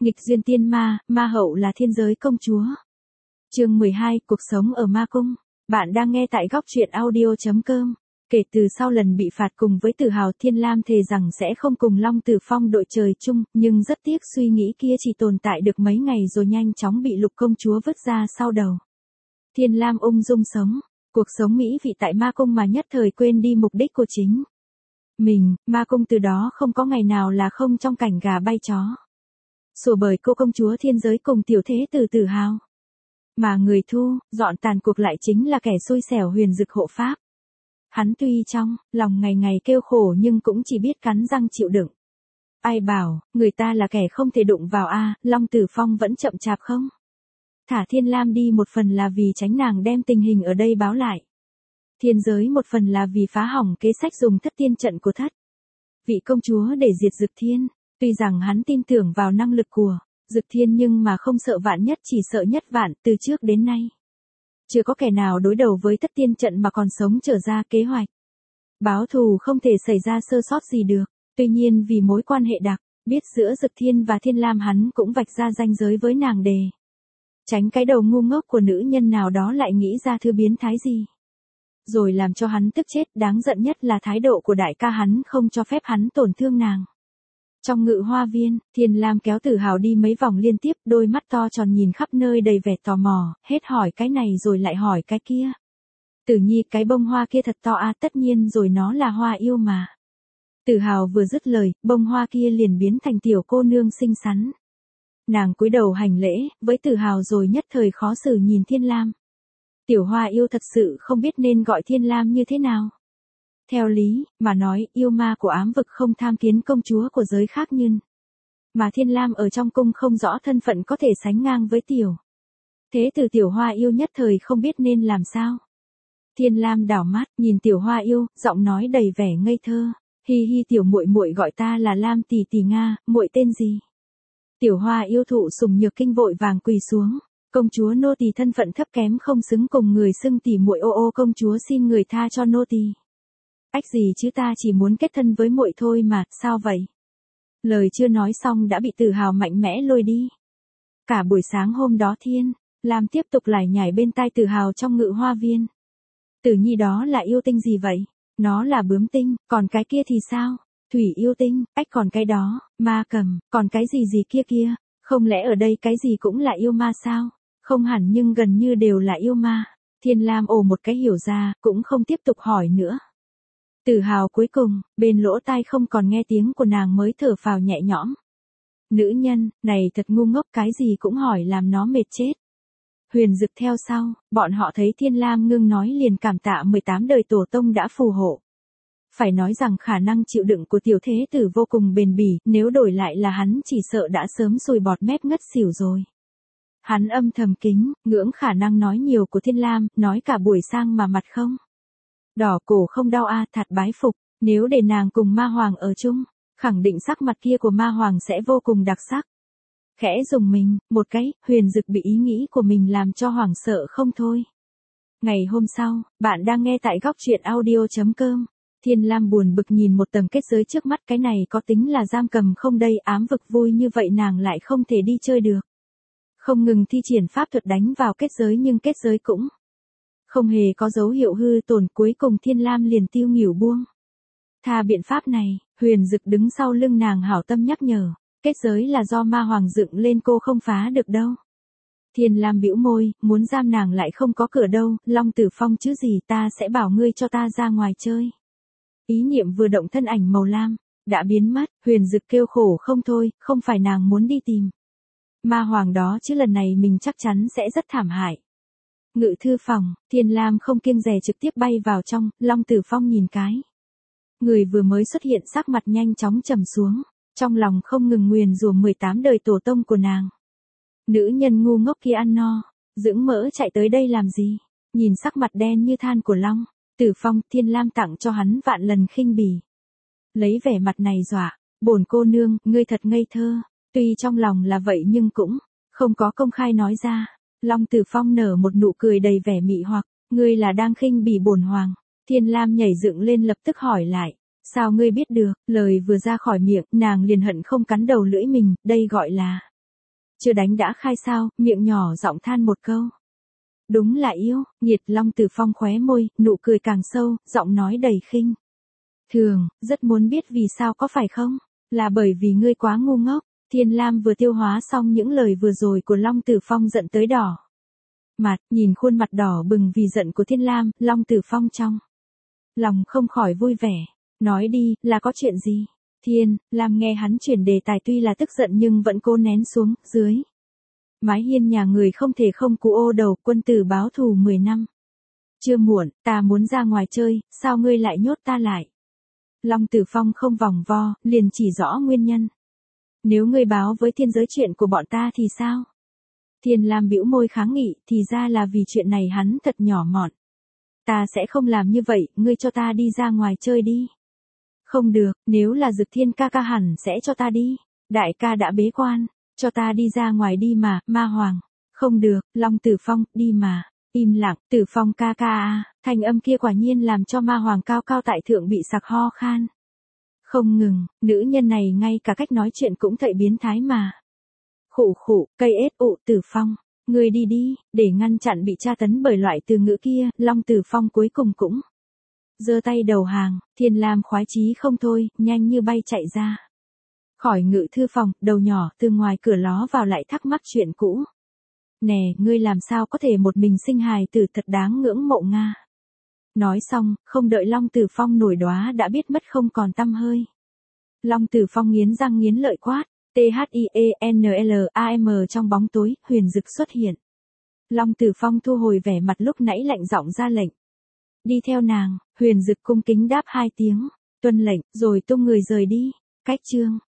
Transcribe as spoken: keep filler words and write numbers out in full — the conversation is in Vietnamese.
Nghịch duyên tiên ma, ma hậu là thiên giới công chúa. Chương mười hai, cuộc sống ở ma cung. Bạn đang nghe tại góc truyện audio chấm com. Kể từ sau lần bị phạt cùng với Tử Hào, Thiên Lam thề rằng sẽ không cùng Long Tử Phong đội trời chung, nhưng rất tiếc suy nghĩ kia chỉ tồn tại được mấy ngày rồi nhanh chóng bị Lục công chúa vứt ra sau đầu. Thiên Lam ung dung sống, cuộc sống mỹ vị tại ma cung mà nhất thời quên đi mục đích của chính mình. Ma cung từ đó không có ngày nào là không trong cảnh gà bay chó sủa bởi cô công chúa thiên giới cùng tiểu thế tử Tử Hào. Mà người thu dọn tàn cuộc lại chính là kẻ xui xẻo Huyền Dực hộ pháp. Hắn tuy trong lòng ngày ngày kêu khổ nhưng cũng chỉ biết cắn răng chịu đựng. Ai bảo, người ta là kẻ không thể đụng vào a, à, Long Tử Phong vẫn chậm chạp không? Thả Thiên Lam đi một phần là vì tránh nàng đem tình hình ở đây báo lại. Thiên giới một phần là vì phá hỏng kế sách dùng thất tiên trận của thất vị công chúa để diệt Dực Thiên. Tuy rằng hắn tin tưởng vào năng lực của Dực Thiên nhưng mà không sợ vạn nhất, chỉ sợ nhất vạn. Từ trước đến nay chưa có kẻ nào đối đầu với thất tiên trận mà còn sống trở ra. Kế hoạch báo thù không thể xảy ra sơ sót gì được. Tuy nhiên vì mối quan hệ đặc biết giữa Dực Thiên và Thiên Lam, hắn cũng vạch ra ranh giới với nàng đề tránh cái đầu ngu ngốc của nữ nhân nào đó lại nghĩ ra thứ biến thái gì rồi làm cho hắn tức chết. Đáng giận nhất là thái độ của đại ca hắn không cho phép hắn tổn thương nàng. Trong ngự hoa viên, Thiên Lam kéo Tử Hào đi mấy vòng liên tiếp, đôi mắt to tròn nhìn khắp nơi đầy vẻ tò mò, hết hỏi cái này rồi lại hỏi cái kia. Tử Nhi, cái bông hoa kia thật to à? Tất nhiên rồi, nó là hoa yêu mà. Tử Hào vừa dứt lời, bông hoa kia liền biến thành tiểu cô nương xinh xắn. Nàng cúi đầu hành lễ với Tử Hào rồi nhất thời khó xử nhìn Thiên Lam. Tiểu hoa yêu thật sự không biết nên gọi Thiên Lam như thế nào. Theo lý mà nói, yêu ma của ám vực không tham kiến công chúa của giới khác, nhưng mà Thiên Lam ở trong cung không rõ thân phận có thể sánh ngang với tiểu thế tử. Tiểu hoa yêu nhất thời không biết nên làm sao. Thiên Lam đảo mắt nhìn tiểu hoa yêu, giọng nói đầy vẻ ngây thơ. Hi hi, tiểu muội muội gọi ta là Lam tỷ tỷ Nga, muội tên gì? Tiểu hoa yêu thụ sùng nhược kinh vội vàng quỳ xuống. Công chúa nô tỳ thân phận thấp kém không xứng cùng người xưng tỷ muội, ô ô công chúa xin người tha cho nô tỳ. Ách gì chứ, ta chỉ muốn kết thân với muội thôi mà. Sao vậy? Lời chưa nói xong đã bị Tử Hào mạnh mẽ lôi đi. Cả buổi sáng hôm đó Thiên Lam tiếp tục lải nhải bên tai Tử Hào trong ngự hoa viên. Tử Nhi, đó là yêu tinh gì vậy? Nó là bướm tinh. Còn cái kia thì sao? Thủy yêu tinh. Ách, còn cái đó, ma cầm. Còn cái gì gì kia kia? Không lẽ ở đây cái gì cũng là yêu ma sao? Không hẳn, nhưng gần như đều là yêu ma. Thiên Lam ồ một cái hiểu ra, cũng không tiếp tục hỏi nữa. Tử Hào cuối cùng, bên lỗ tai không còn nghe tiếng của nàng mới thở phào nhẹ nhõm. Nữ nhân này thật ngu ngốc, cái gì cũng hỏi làm nó mệt chết. Huyền Dực theo sau, bọn họ thấy Thiên Lam ngưng nói liền cảm tạ mười tám đời tổ tông đã phù hộ. Phải nói rằng khả năng chịu đựng của tiểu thế tử vô cùng bền bỉ, nếu đổi lại là hắn chỉ sợ đã sớm sùi bọt mép ngất xỉu rồi. Hắn âm thầm kính ngưỡng khả năng nói nhiều của Thiên Lam, nói cả buổi sang mà mặt không đỏ cổ không đau a, à, thật bái phục. Nếu để nàng cùng ma hoàng ở chung, khẳng định sắc mặt kia của ma hoàng sẽ vô cùng đặc sắc. Khẽ dùng mình một cái, Huyền Dực bị ý nghĩ của mình làm cho hoảng sợ không thôi. Ngày hôm sau, bạn đang nghe tại góc truyện audio chấm com. Thiên Lam buồn bực nhìn một tầng kết giới trước mắt, cái này có tính là giam cầm không đây? Ám vực vui như vậy nàng lại không thể đi chơi được. Không ngừng thi triển pháp thuật đánh vào kết giới nhưng kết giới cũng không hề có dấu hiệu hư tổn. Cuối cùng Thiên Lam liền tiêu nghỉu buông tha biện pháp này. Huyền Dực đứng sau lưng nàng hảo tâm nhắc nhở, kết giới là do ma hoàng dựng lên, cô không phá được đâu. Thiên Lam bĩu môi, muốn giam nàng lại không có cửa đâu. Long Tử Phong chứ gì, ta sẽ bảo ngươi cho ta ra ngoài chơi. Ý niệm vừa động, thân ảnh màu lam đã biến mất. Huyền Dực kêu khổ không thôi, không phải nàng muốn đi tìm ma hoàng đó chứ, lần này mình chắc chắn sẽ rất thảm hại. Ngự thư phòng, Thiên Lam không kiêng dè trực tiếp bay vào trong. Long Tử Phong nhìn cái người vừa mới xuất hiện, sắc mặt nhanh chóng trầm xuống, trong lòng không ngừng nguyền rủa mười tám đời tổ tông của nàng. Nữ nhân ngu ngốc kia ăn no dưỡng mỡ chạy tới đây làm gì? Nhìn sắc mặt đen như than của Long Tử Phong, Thiên Lam tặng cho hắn vạn lần khinh bỉ. Lấy vẻ mặt này dọa, bổn cô nương, ngươi thật ngây thơ. Tuy trong lòng là vậy nhưng cũng không có công khai nói ra. Long Tử Phong nở một nụ cười đầy vẻ mị hoặc, ngươi là đang khinh bỉ bổn hoàng? Thiên Lam nhảy dựng lên lập tức hỏi lại, sao ngươi biết được? Lời vừa ra khỏi miệng, nàng liền hận không cắn đầu lưỡi mình, đây gọi là Chưa đánh đã khai sao, miệng nhỏ giọng than một câu. Đúng là yêu, Nhiệt Long Tử Phong khóe môi, nụ cười càng sâu, giọng nói đầy khinh thường, rất muốn biết vì sao có phải không? Là bởi vì ngươi quá ngu ngốc. Thiên Lam vừa tiêu hóa xong những lời vừa rồi của Long Tử Phong giận tới đỏ mặt, nhìn khuôn mặt đỏ bừng vì giận của Thiên Lam, Long Tử Phong trong lòng không khỏi vui vẻ. Nói đi, là có chuyện gì? Thiên Lam nghe hắn chuyển đề tài tuy là tức giận nhưng vẫn cố nén xuống, dưới mái hiên nhà người không thể không cú ô đầu, quân tử báo thù mười năm. Chưa muộn, ta muốn ra ngoài chơi, sao ngươi lại nhốt ta lại? Long Tử Phong không vòng vo, liền chỉ rõ nguyên nhân. Nếu ngươi báo với thiên giới chuyện của bọn ta thì sao? Thiên Lam bĩu môi kháng nghị, thì ra là vì chuyện này hắn thật nhỏ mọn. Ta sẽ không làm như vậy, ngươi cho ta đi ra ngoài chơi đi. Không được, nếu là Dực Thiên ca ca hẳn sẽ cho ta đi. Đại ca đã bế quan, cho ta đi ra ngoài đi mà, Ma Hoàng. Không được, Long Tử Phong, đi mà. Im lặng, Tử Phong ca ca à, thanh âm kia quả nhiên làm cho Ma Hoàng cao cao tại thượng bị sặc ho khan. Không ngừng, nữ nhân này ngay cả cách nói chuyện cũng thậy biến thái mà. Khụ khụ, cây ết ụ Tử Phong, ngươi đi đi, để ngăn chặn bị tra tấn bởi loại từ ngữ kia, Long Tử Phong cuối cùng cũng giơ tay đầu hàng. Thiên Lam khoái chí không thôi, nhanh như bay chạy ra khỏi ngự thư phòng, đầu nhỏ từ ngoài cửa ló vào lại thắc mắc chuyện cũ. Nè, ngươi làm sao có thể một mình sinh hài tử, thật đáng ngưỡng mộ Nga. Nói xong, không đợi Long Tử Phong nổi đoá đã biết mất không còn tăm hơi. Long Tử Phong nghiến răng nghiến lợi quát, T H I E N L A M trong bóng tối, Huyền Dực xuất hiện. Long Tử Phong thu hồi vẻ mặt lúc nãy lạnh giọng ra lệnh. Đi theo nàng, Huyền Dực cung kính đáp hai tiếng, tuân lệnh, rồi tung người rời đi. Cách chương